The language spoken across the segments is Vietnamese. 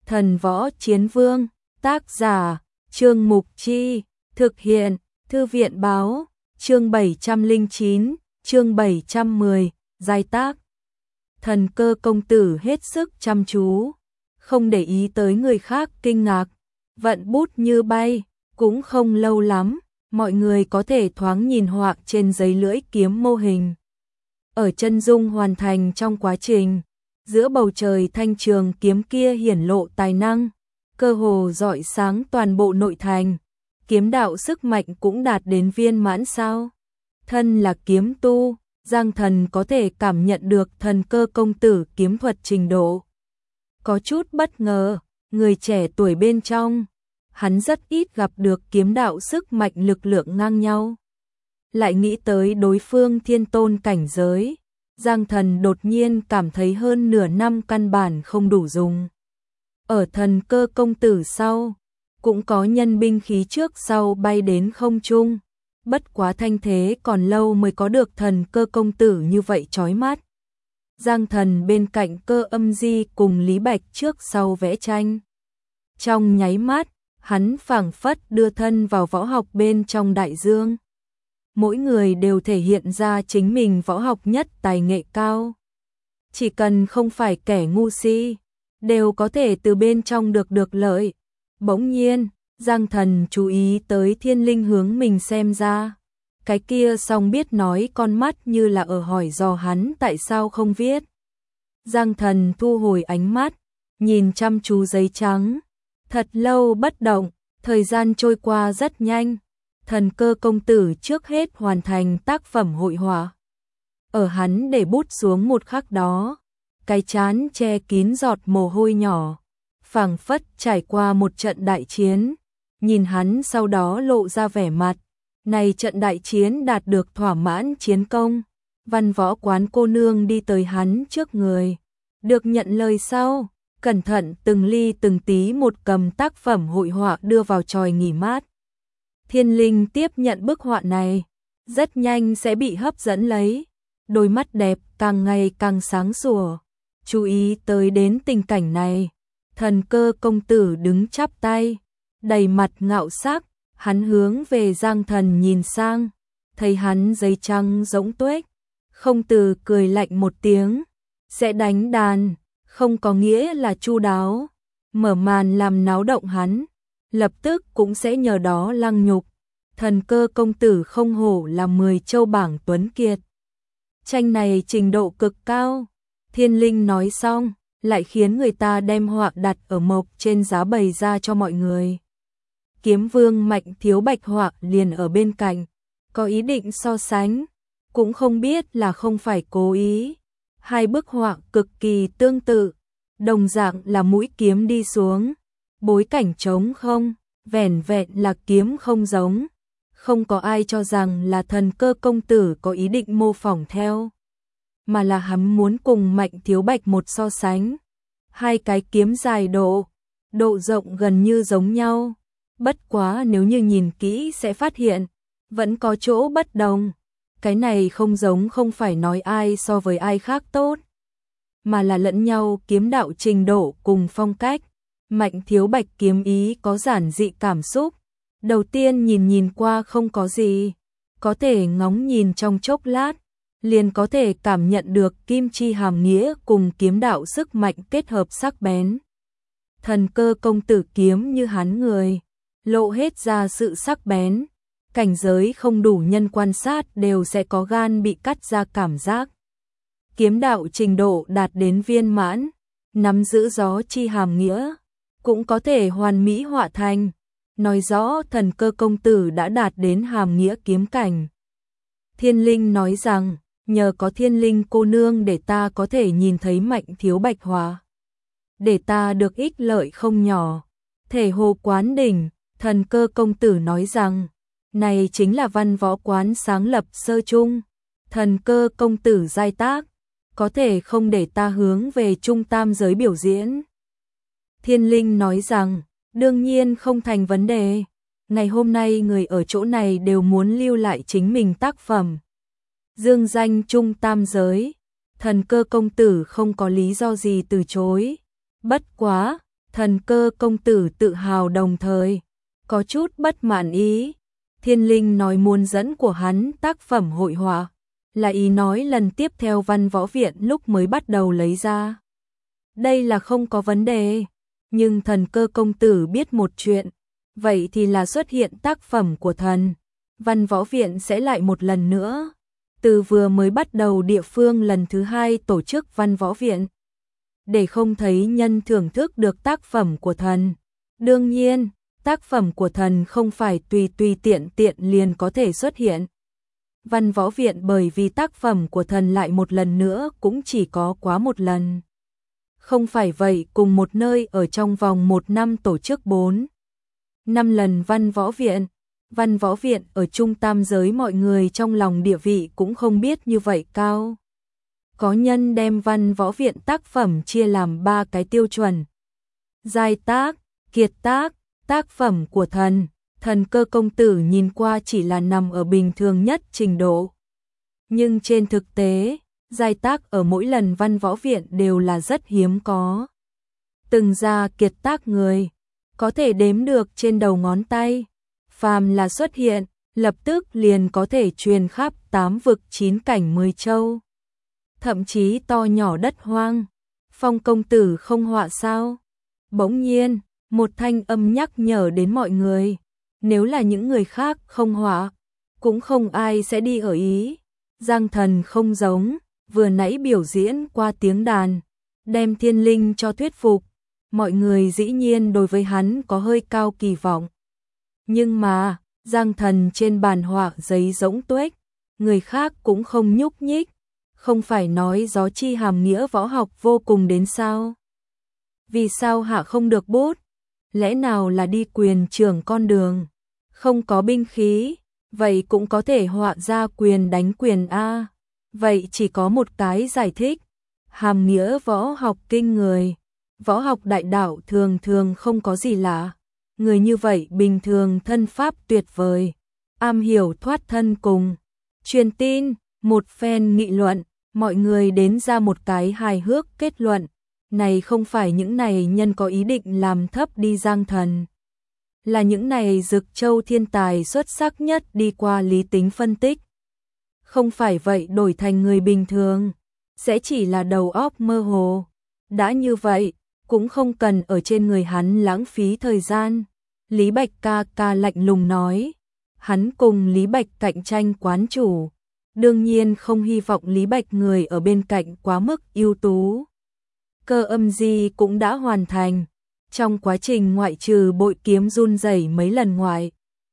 Thần Võ Chiến Vương, tác giả, Trương Mục Chi, thực hiện, Thư viện Báo, chương 709, chương 710, giai tác. Thần Cơ công tử hết sức chăm chú, không để ý tới người khác kinh ngạc, vận bút như bay, cũng không lâu lắm, mọi người có thể thoáng nhìn họa trên giấy lưỡi kiếm mô hình. Ở chân dung hoàn thành trong quá trình, giữa bầu trời thanh trường kiếm kia hiển lộ tài năng, cơ hồ rọi sáng toàn bộ nội thành, kiếm đạo sức mạnh cũng đạt đến viên mãn sao. Thân là kiếm tu, Giang Thần có thể cảm nhận được Thần Cơ công tử kiếm thuật trình độ. Có chút bất ngờ, người trẻ tuổi bên trong, hắn rất ít gặp được kiếm đạo sức mạnh lực lượng ngang nhau. Lại nghĩ tới đối phương thiên tôn cảnh giới, Giang Thần đột nhiên cảm thấy hơn nửa năm căn bản không đủ dùng. Ở Thần Cơ công tử sau, cũng có nhân binh khí trước sau bay đến không trung, bất quá thanh thế còn lâu mới có được Thần Cơ công tử như vậy chói mắt. Giang Thần bên cạnh Cơ Âm Di cùng Lý Bạch trước sau vẽ tranh. Trong nháy mắt, hắn phảng phất đưa thân vào võ học bên trong đại dương. Mỗi người đều thể hiện ra chính mình võ học nhất tài nghệ cao. Chỉ cần không phải kẻ ngu si, đều có thể từ bên trong được lợi. Bỗng nhiên, Giang Thần chú ý tới Thiên Linh hướng mình xem ra. Cái kia song biết nói con mắt như là ở hỏi dò hắn tại sao không viết. Giang Thần thu hồi ánh mắt, nhìn chăm chú giấy trắng. Thật lâu bất động, thời gian trôi qua rất nhanh. Thần Cơ công tử trước hết hoàn thành tác phẩm hội họa. Ở hắn để bút xuống một khắc đó, cái trán che kín giọt mồ hôi nhỏ, phảng phất trải qua một trận đại chiến. Nhìn hắn sau đó lộ ra vẻ mặt, này trận đại chiến đạt được thỏa mãn chiến công. Văn Võ quán cô nương đi tới hắn trước người, được nhận lời sau, cẩn thận từng ly từng tí một cầm tác phẩm hội họa đưa vào chòi nghỉ mát. Thiên Linh tiếp nhận bức họa này, rất nhanh sẽ bị hấp dẫn lấy, đôi mắt đẹp càng ngày càng sáng sủa. Chú ý tới đến tình cảnh này, Thần Cơ công tử đứng chắp tay, đầy mặt ngạo sắc, hắn hướng về Giang Thần nhìn sang, thấy hắn giấy trắng rỗng tuếch, không từ cười lạnh một tiếng, sẽ đánh đàn, không có nghĩa là chu đáo, mở màn làm náo động hắn, lập tức cũng sẽ nhờ đó lăng nhục. Thần Cơ công tử không hổ là 10 châu bảng tuấn kiệt. Tranh này trình độ cực cao. Thiên Linh nói xong, lại khiến người ta đem họa đặt ở mộc trên giá bày ra cho mọi người. Kiếm Vương Mạnh Thiếu Bạch họa liền ở bên cạnh, có ý định so sánh, cũng không biết là không phải cố ý. Hai bức họa cực kỳ tương tự, đồng dạng là mũi kiếm đi xuống, bối cảnh trống không, vẻn vẹn là kiếm không giống. Không có ai cho rằng là Thần Cơ công tử có ý định mô phỏng theo, mà là hắn muốn cùng Mạnh Thiếu Bạch một so sánh. Hai cái kiếm dài độ rộng gần như giống nhau, bất quá nếu như nhìn kỹ sẽ phát hiện, vẫn có chỗ bất đồng. Cái này không giống không phải nói ai so với ai khác tốt, mà là lẫn nhau kiếm đạo trình độ cùng phong cách. Mạnh Thiếu Bạch kiếm ý có giản dị cảm xúc, đầu tiên nhìn qua không có gì, có thể ngóng nhìn trong chốc lát, liền có thể cảm nhận được kim chi hàm nghĩa cùng kiếm đạo sức mạnh kết hợp sắc bén. Thần Cơ công tử kiếm như hắn người, lộ hết ra sự sắc bén, cảnh giới không đủ nhân quan sát đều sẽ có gan bị cắt ra cảm giác. Kiếm đạo trình độ đạt đến viên mãn, nắm giữ gió chi hàm nghĩa, cũng có thể hoàn mỹ họa thành, nói rõ Thần Cơ công tử đã đạt đến hàm nghĩa kiếm cảnh. Thiên Linh nói rằng, nhờ có Thiên Linh cô nương để ta có thể nhìn thấy Mạnh Thiếu Bạch họa, để ta được ích lợi không nhỏ. Thể hồ quán đỉnh, Thần Cơ công tử nói rằng, này chính là Văn Võ quán sáng lập sơ chung. Thần Cơ công tử giai tác, có thể không để ta hướng về trung tam giới biểu diễn. Thiên Linh nói rằng, đương nhiên không thành vấn đề. Ngày hôm nay người ở chỗ này đều muốn lưu lại chính mình tác phẩm, dương danh trung tam giới. Thần Cơ công tử không có lý do gì từ chối. Bất quá, Thần Cơ công tử tự hào đồng thời có chút bất mãn ý. Thiên Linh nói muốn dẫn của hắn tác phẩm hội họa, là ý nói lần tiếp theo Văn Võ Viện lúc mới bắt đầu lấy ra. Đây là không có vấn đề, nhưng Thần Cơ công tử biết một chuyện, vậy thì là xuất hiện tác phẩm của thần, Văn Võ Viện sẽ lại một lần nữa. Từ vừa mới bắt đầu địa phương lần thứ 2 tổ chức Văn Võ Viện, để không thấy nhân thưởng thức được tác phẩm của thần. Đương nhiên, tác phẩm của thần không phải tùy tiện liền có thể xuất hiện. Văn Võ Viện bởi vì tác phẩm của thần lại một lần nữa cũng chỉ có quá một lần. Không phải vậy, cùng một nơi ở trong vòng 1 năm tổ chức 4-5 lần Văn Võ Viện. Văn Võ Viện ở trung tam giới mọi người trong lòng địa vị cũng không biết như vậy cao. Có nhân đem Văn Võ Viện tác phẩm chia làm 3 cái tiêu chuẩn: giai tác, kiệt tác, tác phẩm của thần. Thần Cơ công tử nhìn qua chỉ là nằm ở bình thường nhất trình độ. Nhưng trên thực tế, giai tác ở mỗi lần Văn Võ Viện đều là rất hiếm có. Từng ra kiệt tác người, có thể đếm được trên đầu ngón tay. Phàm là xuất hiện, lập tức liền có thể truyền khắp 8 vực 9 cảnh 10 châu. Thậm chí to nhỏ đất hoang. Phong công tử không họa sao? Bỗng nhiên, một thanh âm nhắc nhở đến mọi người. Nếu là những người khác không họa, cũng không ai sẽ đi ở ý. Giang Thần không giống, vừa nãy biểu diễn qua tiếng đàn, đem Thiên Linh cho thuyết phục. Mọi người dĩ nhiên đối với hắn có hơi cao kỳ vọng. Nhưng mà, Giang Thần trên bàn họa giấy rỗng tuếch, người khác cũng không nhúc nhích. Không phải nói gió chi hàm nghĩa võ học vô cùng đến sao? Vì sao hạ không được bút? Lẽ nào là đi quyền trưởng con đường? Không có binh khí, vậy cũng có thể họa ra quyền đánh quyền A. Vậy chỉ có một cái giải thích. Hàm nghĩa võ học kinh người. Võ học đại đạo thường không có gì lạ. Người như vậy bình thường thân pháp tuyệt vời, am hiểu thoát thân cùng. Truyền tin, một phen nghị luận, mọi người đến ra một cái hài hước kết luận. Này không phải những này nhân có ý định làm thấp đi Giang Thần. Là những này Dực Châu thiên tài xuất sắc nhất đi qua lý tính phân tích. Không phải vậy đổi thành người bình thường, sẽ chỉ là đầu óc mơ hồ. Đã như vậy, cũng không cần ở trên người hắn lãng phí thời gian. Lý Bạch ca lạnh lùng nói. Hắn cùng Lý Bạch cạnh tranh quán chủ. Đương nhiên không hy vọng Lý Bạch người ở bên cạnh quá mức ưu tú. Cơ âm di cũng đã hoàn thành. Trong quá trình ngoại trừ bội kiếm run rẩy mấy lần ngoại,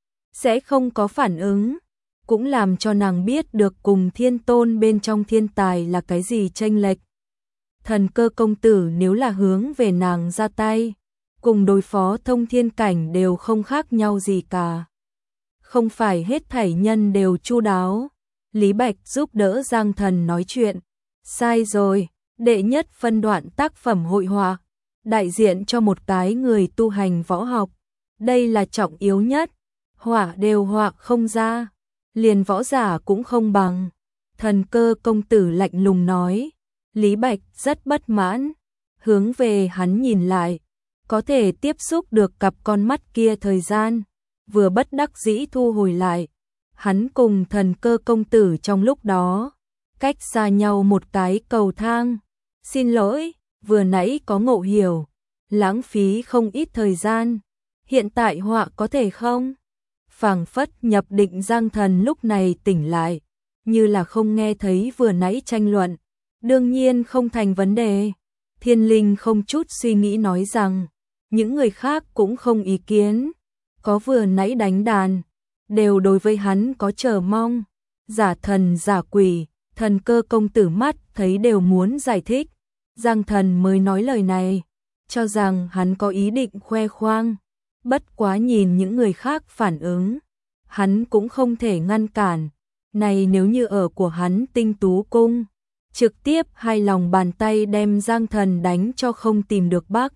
sẽ không có phản ứng. Cũng làm cho nàng biết được cùng thiên tôn bên trong thiên tài là cái gì chênh lệch. Thần Cơ công tử nếu là hướng về nàng ra tay, cùng đối phó thông thiên cảnh đều không khác nhau gì cả. Không phải hết thảy nhân đều chu đáo. Lý Bạch giúp đỡ Giang Thần nói chuyện. Sai rồi, đệ nhất phân đoạn tác phẩm hội họa, đại diện cho một cái người tu hành võ học. Đây là trọng yếu nhất. Họa đều họa không ra, liền võ giả cũng không bằng. Thần Cơ công tử lạnh lùng nói. Lý Bạch rất bất mãn, hướng về hắn nhìn lại. Có thể tiếp xúc được cặp con mắt kia thời gian, vừa bất đắc dĩ thu hồi lại. Hắn cùng Thần Cơ công tử trong lúc đó, cách xa nhau một cái cầu thang. Xin lỗi, vừa nãy có ngộ hiểu, lãng phí không ít thời gian. Hiện tại họa có thể không? Phảng phất nhập định Giang Thần lúc này tỉnh lại, như là không nghe thấy vừa nãy tranh luận. Đương nhiên không thành vấn đề. Thiên Linh không chút suy nghĩ nói rằng, những người khác cũng không ý kiến. Có vừa nãy đánh đàn, đều đối với hắn có chờ mong. Giả thần giả quỷ, Thần Cơ công tử mắt thấy đều muốn giải thích. Giang Thần mới nói lời này, cho rằng hắn có ý định khoe khoang. Bất quá nhìn những người khác phản ứng, hắn cũng không thể ngăn cản. Này nếu như ở của hắn Tinh Tú Cung, trực tiếp hai lòng bàn tay đem Giang Thần đánh cho không tìm được bác.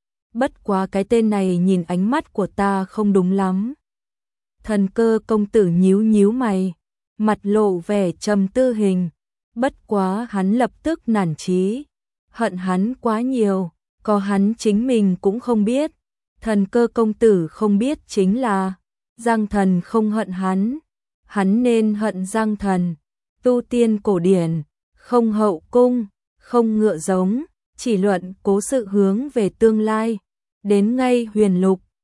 Bất quá cái tên này nhìn ánh mắt của ta không đúng lắm. Thần Cơ công tử nhíu mày, mặt lộ vẻ trầm tư hình. Bất quá hắn lập tức nản chí, hận hắn quá nhiều, có hắn chính mình cũng không biết, Thần Cơ công tử không biết chính là Giang Thần không hận hắn nên hận Giang Thần. Tu tiên cổ điển, không hậu cung, không ngựa giống, chỉ luận cố sự hướng về tương lai, đến ngay huyền lục,